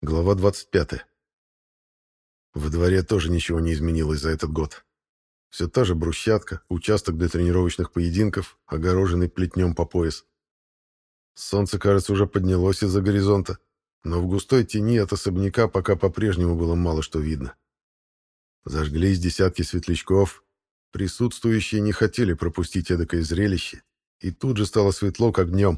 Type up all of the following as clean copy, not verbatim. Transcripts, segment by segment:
Глава 25. Во дворе тоже ничего не изменилось за этот год. Все та же брусчатка, участок для тренировочных поединков, огороженный плетнем по пояс. Солнце, кажется, уже поднялось из-за горизонта, но в густой тени от особняка пока по-прежнему было мало что видно. Зажглись десятки светлячков. Присутствующие не хотели пропустить эдакое зрелище, и тут же стало светло, как днем.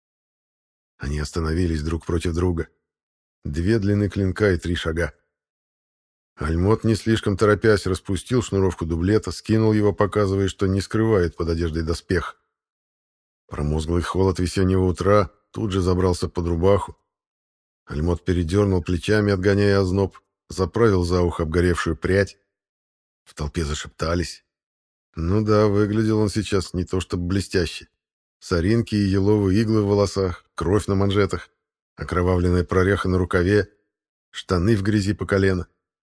Они остановились друг против друга. 2 длины клинка и 3 шага. Альмот, не слишком торопясь, распустил шнуровку дублета, скинул его, показывая, что не скрывает под одеждой доспех. Промозглый холод весеннего утра тут же забрался под рубаху. Альмот передернул плечами, отгоняя озноб, заправил за ухо обгоревшую прядь. В толпе зашептались. Ну да, выглядел он сейчас не то чтобы блестяще. Соринки и еловые иглы в волосах, кровь на манжетах, окровавленная прореха на рукаве, штаны в грязи по колено.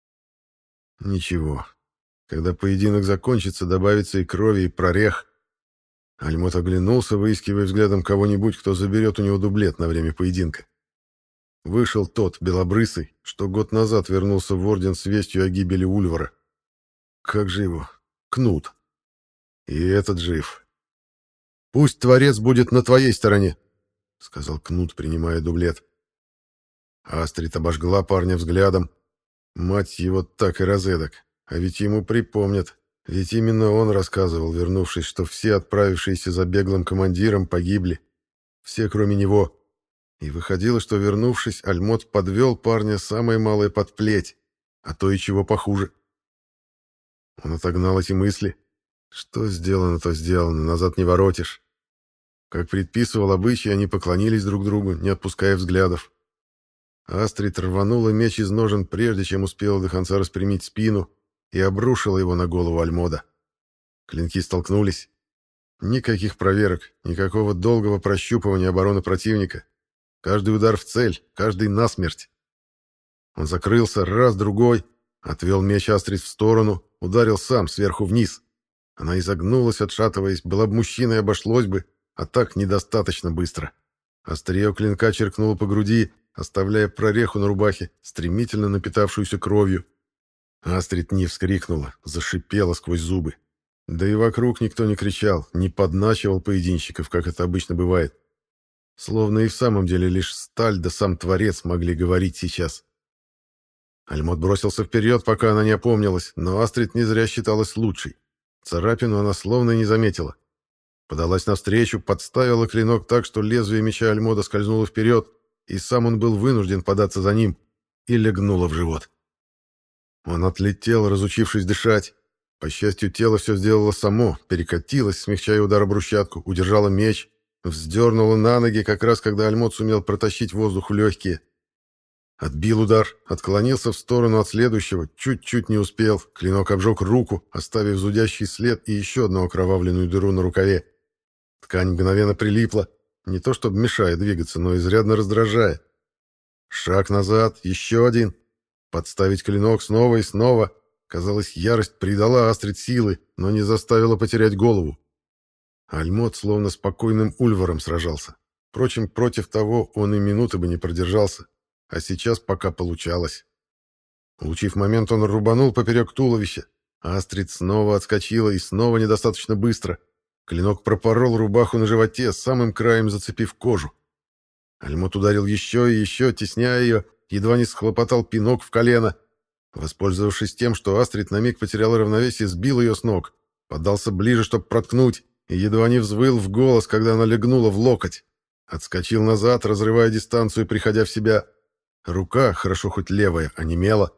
Ничего. Когда поединок закончится, добавится и крови, и прорех. Альмот оглянулся, выискивая взглядом кого-нибудь, кто заберет у него дублет на время поединка. Вышел тот, белобрысый, что год назад вернулся в Орден с вестью о гибели Ульвара. Как же его? Кнут. И этот жив. «Пусть Творец будет на твоей стороне», — сказал Кнут, принимая дублет. Астрид обожгла парня взглядом. Мать его так и розедок. А ведь ему припомнят. Ведь именно он рассказывал, вернувшись, что все отправившиеся за беглым командиром погибли. Все, кроме него. И выходило, что, вернувшись, Альмот подвел парня самое малое под плеть, а то и чего похуже. Он отогнал эти мысли. Что сделано, то сделано, назад не воротишь. Как предписывал обычай, они поклонились друг другу, не отпуская взглядов. Астрид рванула меч из ножен, прежде чем успела до конца распрямить спину, и обрушила его на голову Альмода. Клинки столкнулись. Никаких проверок, никакого долгого прощупывания обороны противника. Каждый удар в цель, каждый насмерть. Он закрылся раз, другой, отвел меч Астрид в сторону, ударил сам сверху вниз. Она изогнулась, отшатываясь, была бы мужчиной, обошлось бы, а так недостаточно быстро. Острие клинка черкнуло по груди, оставляя прореху на рубахе, стремительно напитавшуюся кровью. Астрид не вскрикнула, зашипела сквозь зубы. Да и вокруг никто не кричал, не подначивал поединщиков, как это обычно бывает. Словно и в самом деле лишь сталь да сам Творец могли говорить сейчас. Альмот бросился вперед, пока она не опомнилась, но Астрид не зря считалась лучшей. Царапину она словно и не заметила. Подалась навстречу, подставила клинок так, что лезвие меча Альмода скользнуло вперед, и сам он был вынужден податься за ним, и легнуло в живот. Он отлетел, разучившись дышать. По счастью, тело все сделало само, перекатилось, смягчая удар о брусчатку, удержало меч, вздернуло на ноги, как раз когда Альмот сумел протащить воздух в легкие. Отбил удар, отклонился в сторону от следующего, чуть-чуть не успел, клинок обжег руку, оставив зудящий след и еще одну окровавленную дыру на рукаве. Ткань мгновенно прилипла, не то чтобы мешая двигаться, но изрядно раздражая. Шаг назад, еще один. Подставить клинок снова и снова. Казалось, ярость придала Астрид силы, но не заставила потерять голову. Альмот словно спокойным Ульваром сражался. Впрочем, против того он и минуты бы не продержался. А сейчас пока получалось. Улучив момент, он рубанул поперек туловища. Астрид снова отскочила и снова недостаточно быстро. Клинок пропорол рубаху на животе, самым краем зацепив кожу. Альмот ударил еще и еще, тесняя ее, едва не схлопотал пинок в колено. Воспользовавшись тем, что Астрид на миг потеряла равновесие, сбил ее с ног. Подался ближе, чтобы проткнуть, и едва не взвыл в голос, когда она легнула в локоть. Отскочил назад, разрывая дистанцию и приходя в себя. Рука, хорошо хоть левая, онемела.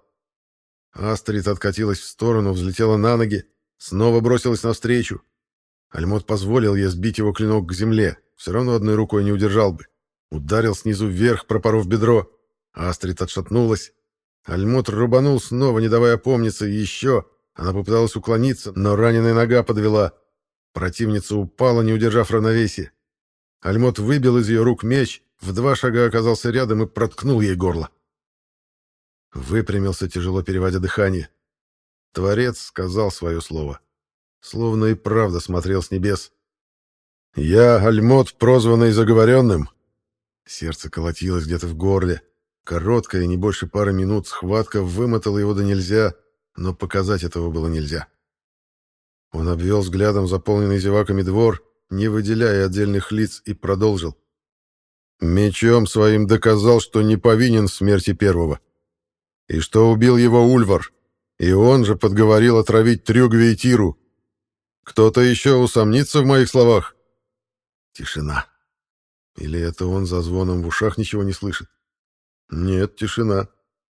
Астрид откатилась в сторону, взлетела на ноги, снова бросилась навстречу. Альмот позволил ей сбить его клинок к земле, все равно одной рукой не удержал бы. Ударил снизу вверх, пропоров бедро. Астрид отшатнулась. Альмот рубанул снова, не давая опомниться, и еще. Она попыталась уклониться, но раненая нога подвела. Противница упала, не удержав равновесия. Альмот выбил из ее рук меч, в 2 шага оказался рядом и проткнул ей горло. Выпрямился, тяжело переводя дыхание. Творец сказал свое слово. Словно и правда смотрел с небес. «Я, Альмот, прозванный Заговоренным». Сердце колотилось где-то в горле. Короткая, не больше пары минут, схватка вымотала его до нельзя, но показать этого было нельзя. Он обвел взглядом заполненный зеваками двор, не выделяя отдельных лиц, и продолжил. Мечом своим доказал, что не повинен в смерти первого, и что убил его Ульвар, и он же подговорил отравить Трюгви и Тиру. Кто-то еще усомнится в моих словах? Тишина. Или это он за звоном в ушах ничего не слышит? Нет, тишина.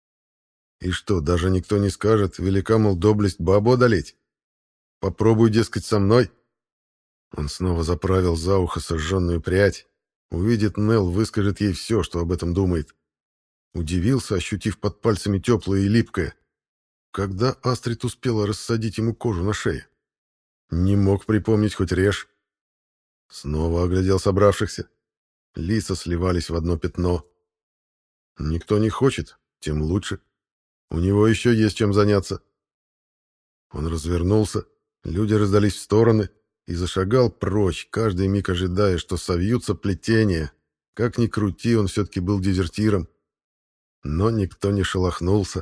И что, даже никто не скажет, велика, мол, доблесть бабу одолеть? Попробуй, дескать, со мной. Он снова заправил за ухо сожженную прядь. Увидит Нелл, выскажет ей все, что об этом думает. Удивился, ощутив под пальцами теплое и липкое. Когда Астрид успела рассадить ему кожу на шее? Не мог припомнить, хоть режь. Снова оглядел собравшихся. Лица сливались в одно пятно. Никто не хочет, тем лучше. У него еще есть чем заняться. Он развернулся, люди раздались в стороны и зашагал прочь, каждый миг ожидая, что совьются плетения. Как ни крути, он все-таки был дезертиром. Но никто не шелохнулся.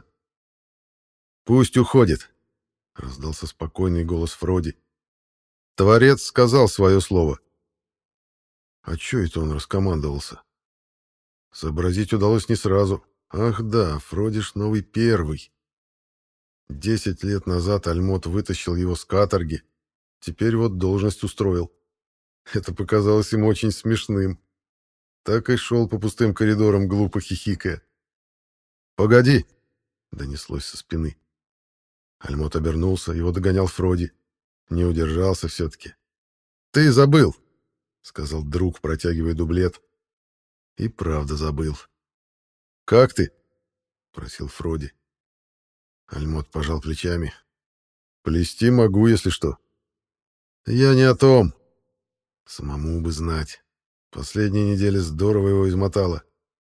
«Пусть уходит», — раздался спокойный голос Фроди. «Творец сказал свое слово». А чё это он раскомандовался? Сообразить удалось не сразу. Ах да, Фродиш новый первый. 10 лет назад Альмот вытащил его с каторги. Теперь вот должность устроил. Это показалось ему очень смешным. Так и шел по пустым коридорам, глупо хихикая. «Погоди!» — донеслось со спины. Альмот обернулся, его догонял Фроди. Не удержался все-таки. «Ты забыл!» — сказал друг, протягивая дублет. И правда забыл. «Как ты?» — просил Фроди. Альмот пожал плечами. «Плести могу, если что». «Я не о том. Самому бы знать. Последняя неделя здорово его измотала.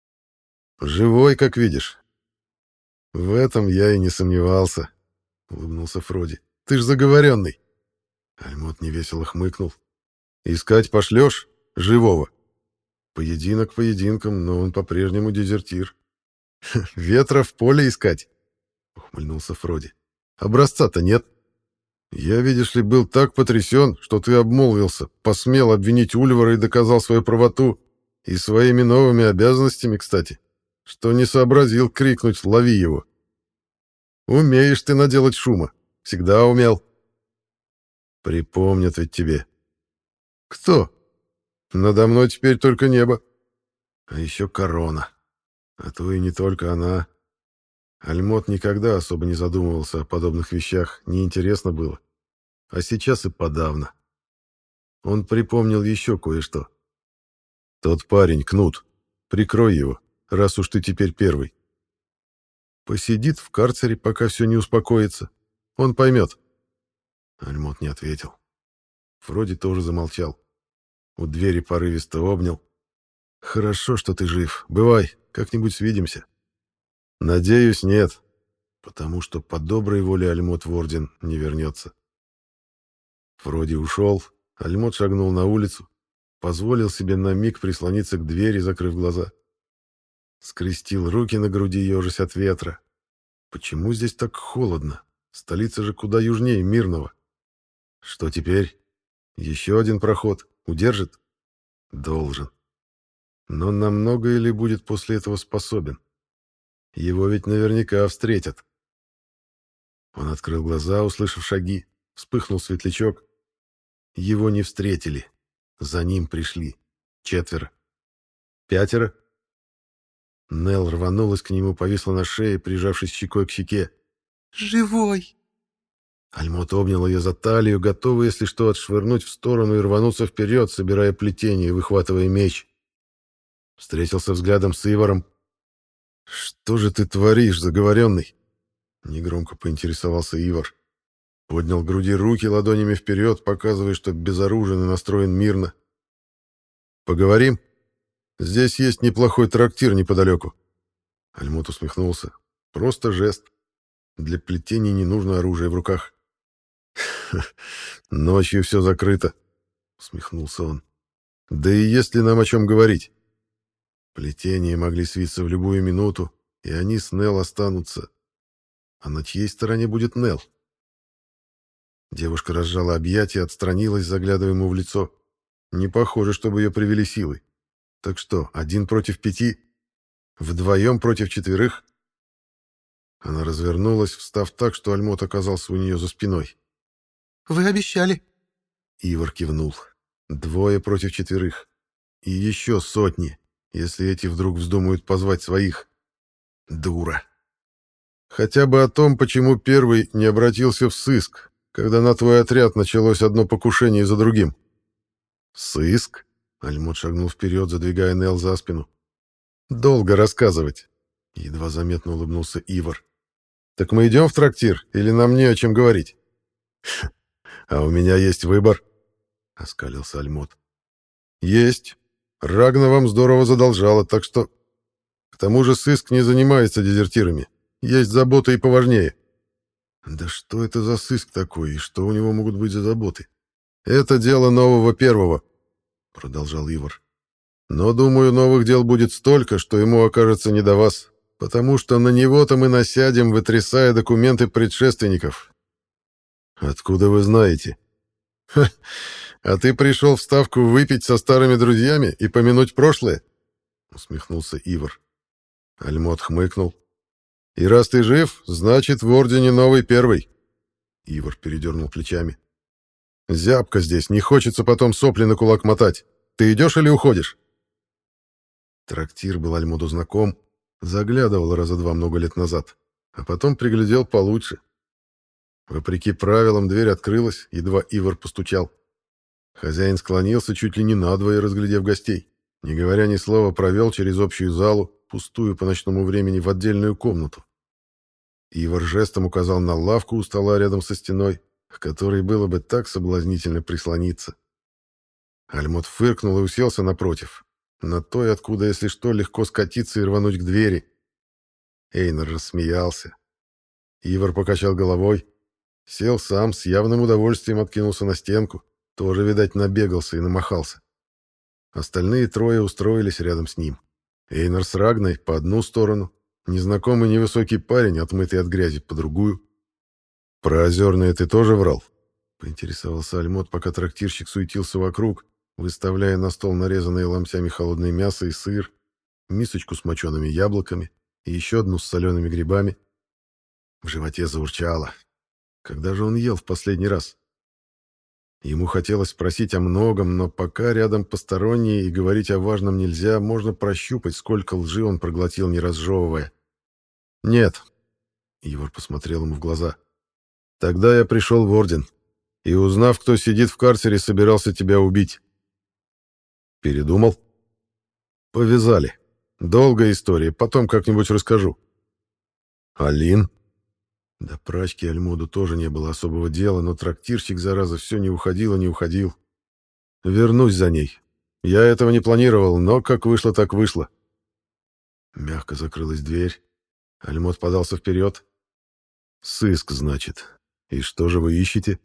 Живой, как видишь». «В этом я и не сомневался», — улыбнулся Фроди. «Ты ж заговоренный». Альмот невесело хмыкнул. «Искать пошлешь? Живого?» «Поединок поединком, но он по-прежнему дезертир». «Ветра в поле искать?» — ухмыльнулся Фроди. «Образца-то нет». «Я, видишь ли, был так потрясен, что ты обмолвился, посмел обвинить Ульвара и доказал свою правоту, и своими новыми обязанностями, кстати, что не сообразил крикнуть «Лови его!». Умеешь ты наделать шума. Всегда умел. Припомнят ведь тебе. Кто? Надо мной теперь только небо. А еще корона. А то и не только она. Альмот никогда особо не задумывался о подобных вещах, неинтересно было. А сейчас и подавно. Он припомнил еще кое-что. Тот парень, Кнут, прикрой его, раз уж ты теперь первый. Посидит в карцере, пока все не успокоится. Он поймет. Альмот не ответил. Фроди тоже замолчал. У двери порывисто обнял. «Хорошо, что ты жив. Бывай, как-нибудь свидимся». «Надеюсь, нет, потому что по доброй воле Альмот в Орден не вернется». Фроди ушел, Альмот шагнул на улицу, позволил себе на миг прислониться к двери, закрыв глаза. Скрестил руки на груди, ежась от ветра. Почему здесь так холодно? Столица же куда южнее Мирного. Что теперь? Еще один проход. Удержит? Должен. Но на многое ли будет после этого способен? Его ведь наверняка встретят. Он открыл глаза, услышав шаги. Вспыхнул светлячок. Его не встретили. За ним пришли. 4. 5. Нелл рванулась к нему, повисла на шее, прижавшись щекой к щеке. «Живой!» Альмот обнял ее за талию, готовый, если что, отшвырнуть в сторону и рвануться вперед, собирая плетение и выхватывая меч. Встретился взглядом с Иваром. «Что же ты творишь, заговоренный?» Негромко поинтересовался Ивар. Поднял к груди руки ладонями вперед, показывая, что безоружен и настроен мирно. «Поговорим? Здесь есть неплохой трактир неподалеку». Альмот усмехнулся. «Просто жест. Для плетений не нужно оружие в руках». «Ночью все закрыто», — усмехнулся он. «Да и есть ли нам о чем говорить?» Плетения могли свиться в любую минуту, и они с Нелл останутся. А на чьей стороне будет Нелл? Девушка разжала объятия, отстранилась, заглядывая ему в лицо. Не похоже, чтобы ее привели силой. Так что, 1 против 5? Вдвоем против 4? Она развернулась, встав так, что Альмот оказался у нее за спиной. «Вы обещали». Ивар кивнул. 2 против 4. И еще сотни, если эти вдруг вздумают позвать своих. Дура. Хотя бы о том, почему первый не обратился в сыск, когда на твой отряд началось одно покушение за другим. Сыск? Альмот шагнул вперед, задвигая Нелл за спину. Долго рассказывать. Едва заметно улыбнулся Ивар. Так мы идем в трактир, или нам не о чем говорить? А у меня есть выбор, оскалился Альмот. Есть. Рагна вам здорово задолжала, так что... К тому же сыск не занимается дезертирами. Есть заботы и поважнее. Да что это за сыск такой, и что у него могут быть за заботы? Это дело нового первого, продолжал Ивар. Но, думаю, новых дел будет столько, что ему окажется не до вас, потому что на него-то мы насядем, вытрясая документы предшественников. Откуда вы знаете? Ха, а ты пришел в Ставку выпить со старыми друзьями и помянуть прошлое? Усмехнулся Ивар. Альмот хмыкнул. И раз ты жив, значит, в Ордене новый первый. Ивар передернул плечами. Зябко здесь, не хочется потом сопли на кулак мотать. Ты идешь или уходишь? Трактир был Альмоду знаком, заглядывал раза 2 много лет назад, а потом приглядел получше. Вопреки правилам, дверь открылась, едва Ивар постучал. Хозяин склонился чуть ли не надвое, разглядев гостей. Не говоря ни слова, провел через общую залу, пустую по ночному времени, в отдельную комнату. Ивар жестом указал на лавку у стола рядом со стеной, к которой было бы так соблазнительно прислониться. Альмот фыркнул и уселся напротив, на той, откуда, если что, легко скатиться и рвануть к двери. Эйнар рассмеялся. Ивар покачал головой, сел сам, с явным удовольствием откинулся на стенку, тоже, видать, набегался и намахался. Остальные 3 устроились рядом с ним. Эйнар с Рагной по одну сторону, незнакомый невысокий парень, отмытый от грязи, по другую. «Про озерное ты тоже врал?» — поинтересовался Альмот, пока трактирщик суетился вокруг, выставляя на стол нарезанные ломтями холодное мясо и сыр, мисочку с мочеными яблоками и еще одну с солеными грибами. В животе заурчало. Когда же он ел в последний раз? Ему хотелось спросить о многом, но пока рядом посторонние и говорить о важном нельзя, можно прощупать, сколько лжи он проглотил, не разжевывая. «Нет», — Ивар посмотрел ему в глаза, — «тогда я пришел в Орден, и, узнав, кто сидит в карцере, собирался тебя убить». «Передумал?» «Повязали. Долгая история, потом как-нибудь расскажу». «Алин?» До прачки Альмоду тоже не было особого дела, но трактирщик, зараза, все не уходил и не уходил. «Вернусь за ней. Я этого не планировал, но как вышло, так вышло». Мягко закрылась дверь. Альмод подался вперед. «Сыск, значит. И что же вы ищете?»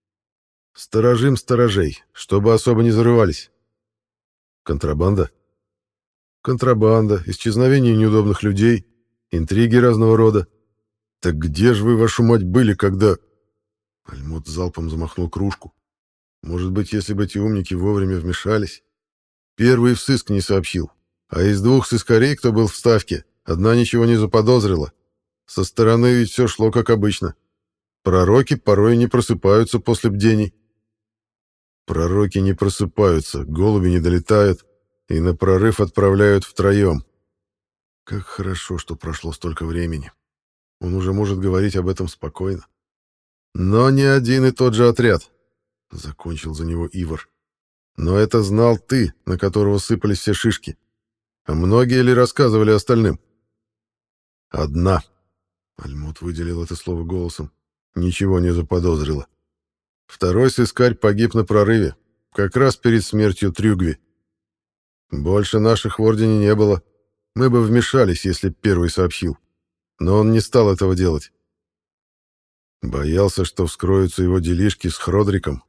«Сторожим сторожей, чтобы особо не зарывались». «Контрабанда?» «Контрабанда, исчезновение неудобных людей, интриги разного рода. Так где же вы, вашу мать, были, когда...» Альмот залпом замахнул кружку. Может быть, если бы эти умники вовремя вмешались. Первый в сыск не сообщил. А из 2 сыскарей, кто был в Ставке, одна ничего не заподозрила. Со стороны ведь все шло как обычно. Пророки порой не просыпаются после бдений. Пророки не просыпаются, голуби не долетают, и на прорыв отправляют втроем. Как хорошо, что прошло столько времени. Он уже может говорить об этом спокойно. Но не один и тот же отряд, — закончил за него Ивар. Но это знал ты, на которого сыпались все шишки. А многие ли рассказывали остальным? Одна. Альмут выделил это слово голосом. Ничего не заподозрила. Второй сыскарь погиб на прорыве, как раз перед смертью Трюгви. Больше наших в Ордене не было. Мы бы вмешались, если б первый сообщил. Но он не стал этого делать. Боялся, что вскроются его делишки с Хродриком,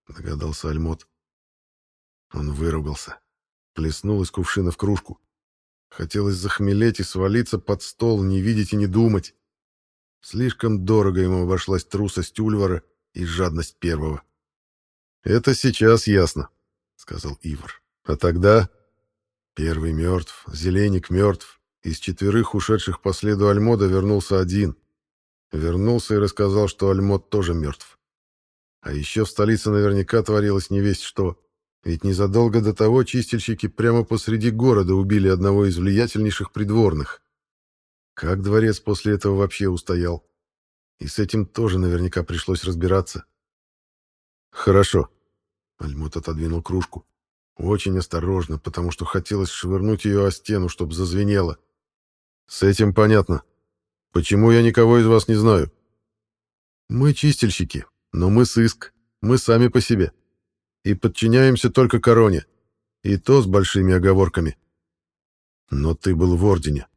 догадался Альмот. Он выругался, плеснул из кувшина в кружку. Хотелось захмелеть и свалиться под стол, не видеть и не думать. Слишком дорого ему обошлась трусость Ульвара и жадность первого. «Это сейчас ясно», — сказал Ивар. «А тогда...» Первый мертв, Зеленик мертв. Из 4 ушедших по следу Альмода вернулся один. Вернулся и рассказал, что Альмод тоже мертв. А еще в столице наверняка творилось невесть что. Ведь незадолго до того чистильщики прямо посреди города убили одного из влиятельнейших придворных. Как дворец после этого вообще устоял? И с этим тоже наверняка пришлось разбираться. «Хорошо». Альмот отодвинул кружку. Очень осторожно, потому что хотелось швырнуть ее о стену, чтобы зазвенело. «С этим понятно. Почему я никого из вас не знаю?» «Мы чистильщики, но мы сыск. Мы сами по себе. И подчиняемся только короне. И то с большими оговорками. Но ты был в Ордене.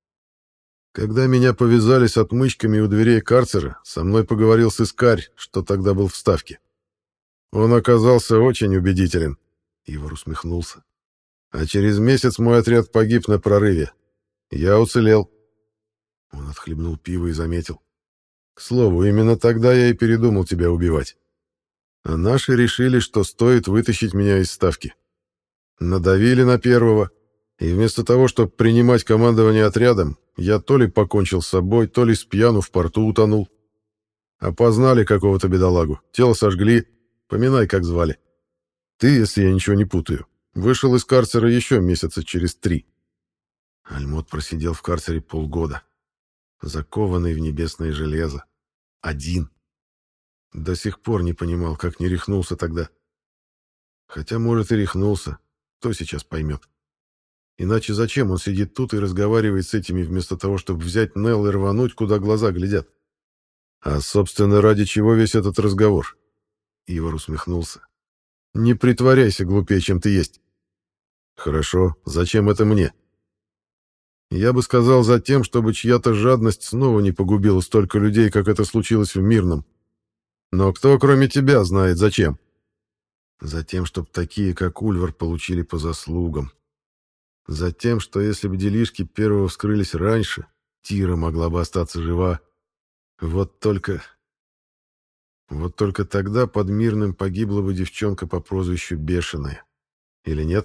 Когда меня повязали с отмычками у дверей карцера, со мной поговорил сыскарь, что тогда был в Ставке. Он оказался очень убедителен». Ивар усмехнулся. «А через месяц мой отряд погиб на прорыве. Я уцелел». Он отхлебнул пиво и заметил. «К слову, именно тогда я и передумал тебя убивать. А наши решили, что стоит вытащить меня из Ставки. Надавили на первого, и вместо того, чтобы принимать командование отрядом, я то ли покончил с собой, то ли спьяну в порту утонул. Опознали какого-то бедолагу, тело сожгли, поминай, как звали. Ты, если я ничего не путаю, вышел из карцера еще месяца через 3. Альмот просидел в карцере полгода, закованный в небесное железо. Один. До сих пор не понимал, как не рехнулся тогда. Хотя, может, и рехнулся. Кто сейчас поймет? Иначе зачем он сидит тут и разговаривает с этими, вместо того, чтобы взять Нелл и рвануть, куда глаза глядят? А, собственно, ради чего весь этот разговор? Ивар усмехнулся. Не притворяйся глупее, чем ты есть. Хорошо, зачем это мне? Я бы сказал, за тем, чтобы чья-то жадность снова не погубила столько людей, как это случилось в Мирном. Но кто, кроме тебя, знает зачем? Затем, чтобы такие, как Ульвар, получили по заслугам. Затем, что если бы делишки первого вскрылись раньше, Тира могла бы остаться жива. Вот только тогда под Мирным погибла бы девчонка по прозвищу Бешеная. Или нет?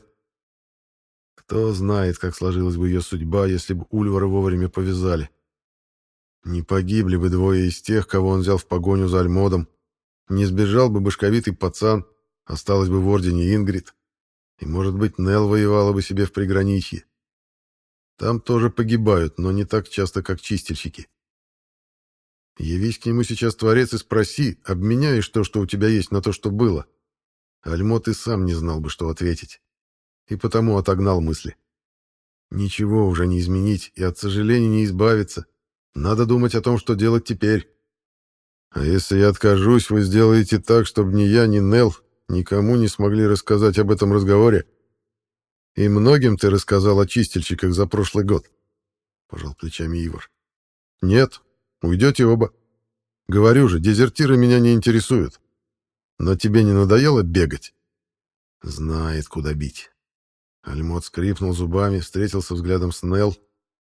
Кто знает, как сложилась бы ее судьба, если бы Ульвара вовремя повязали. Не погибли бы 2 из тех, кого он взял в погоню за Альмодом. Не сбежал бы башковитый пацан, осталась бы в Ордене Ингрид. И, может быть, Нелл воевала бы себе в приграничье. Там тоже погибают, но не так часто, как чистильщики. Явись к нему сейчас Творец и спроси, обменяешь то, что у тебя есть, на то, что было. Альмот и сам не знал бы, что ответить. И потому отогнал мысли. Ничего уже не изменить и от сожалений не избавиться. Надо думать о том, что делать теперь. А если я откажусь, вы сделаете так, чтобы ни я, ни Нелл никому не смогли рассказать об этом разговоре? И многим ты рассказал о чистильщиках за прошлый год? Пожал плечами Ивар. Нет, уйдете оба. Говорю же, дезертиры меня не интересуют. Но тебе не надоело бегать? Знает, куда бить. Альмот скрипнул зубами, встретился взглядом с Нелл.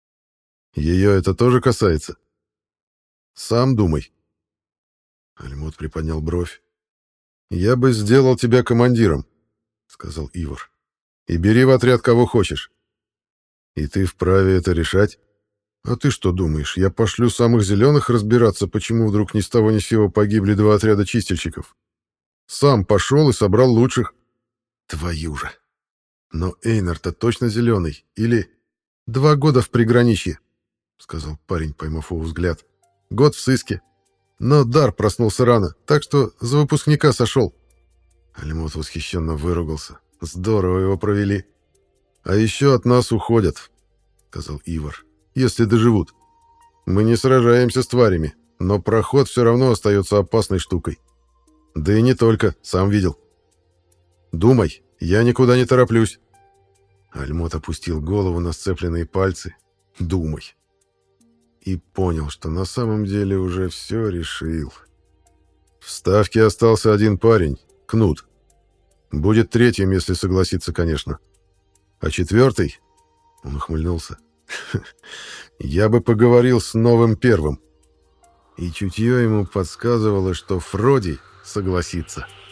Ее это тоже касается? Сам думай. Альмот приподнял бровь. «Я бы сделал тебя командиром», — сказал Ивар. «И бери в отряд кого хочешь. И ты вправе это решать. А ты что думаешь, я пошлю самых зеленых разбираться, почему вдруг ни с того ни с сего погибли 2 отряда чистильщиков? Сам пошел и собрал лучших. Твою же! Но Эйнар-то точно зеленый. Или 2 года в приграничье», — сказал парень, поймав его взгляд. «Год в сыске. Но дар проснулся рано, так что за выпускника сошел». Альмот восхищенно выругался. «Здорово его провели. А еще от нас уходят», — сказал Ивар, — «если доживут. Мы не сражаемся с тварями, но проход все равно остается опасной штукой. Да и не только, сам видел. Думай, я никуда не тороплюсь». Альмот опустил голову на сцепленные пальцы. «Думай». И понял, что на самом деле уже все решил. В Ставке остался один парень, Кнут. Будет 3-м, если согласится, конечно. А 4-й? Он ухмыльнулся. «Я бы поговорил с новым первым». И чутье ему подсказывало, что Фроди согласится.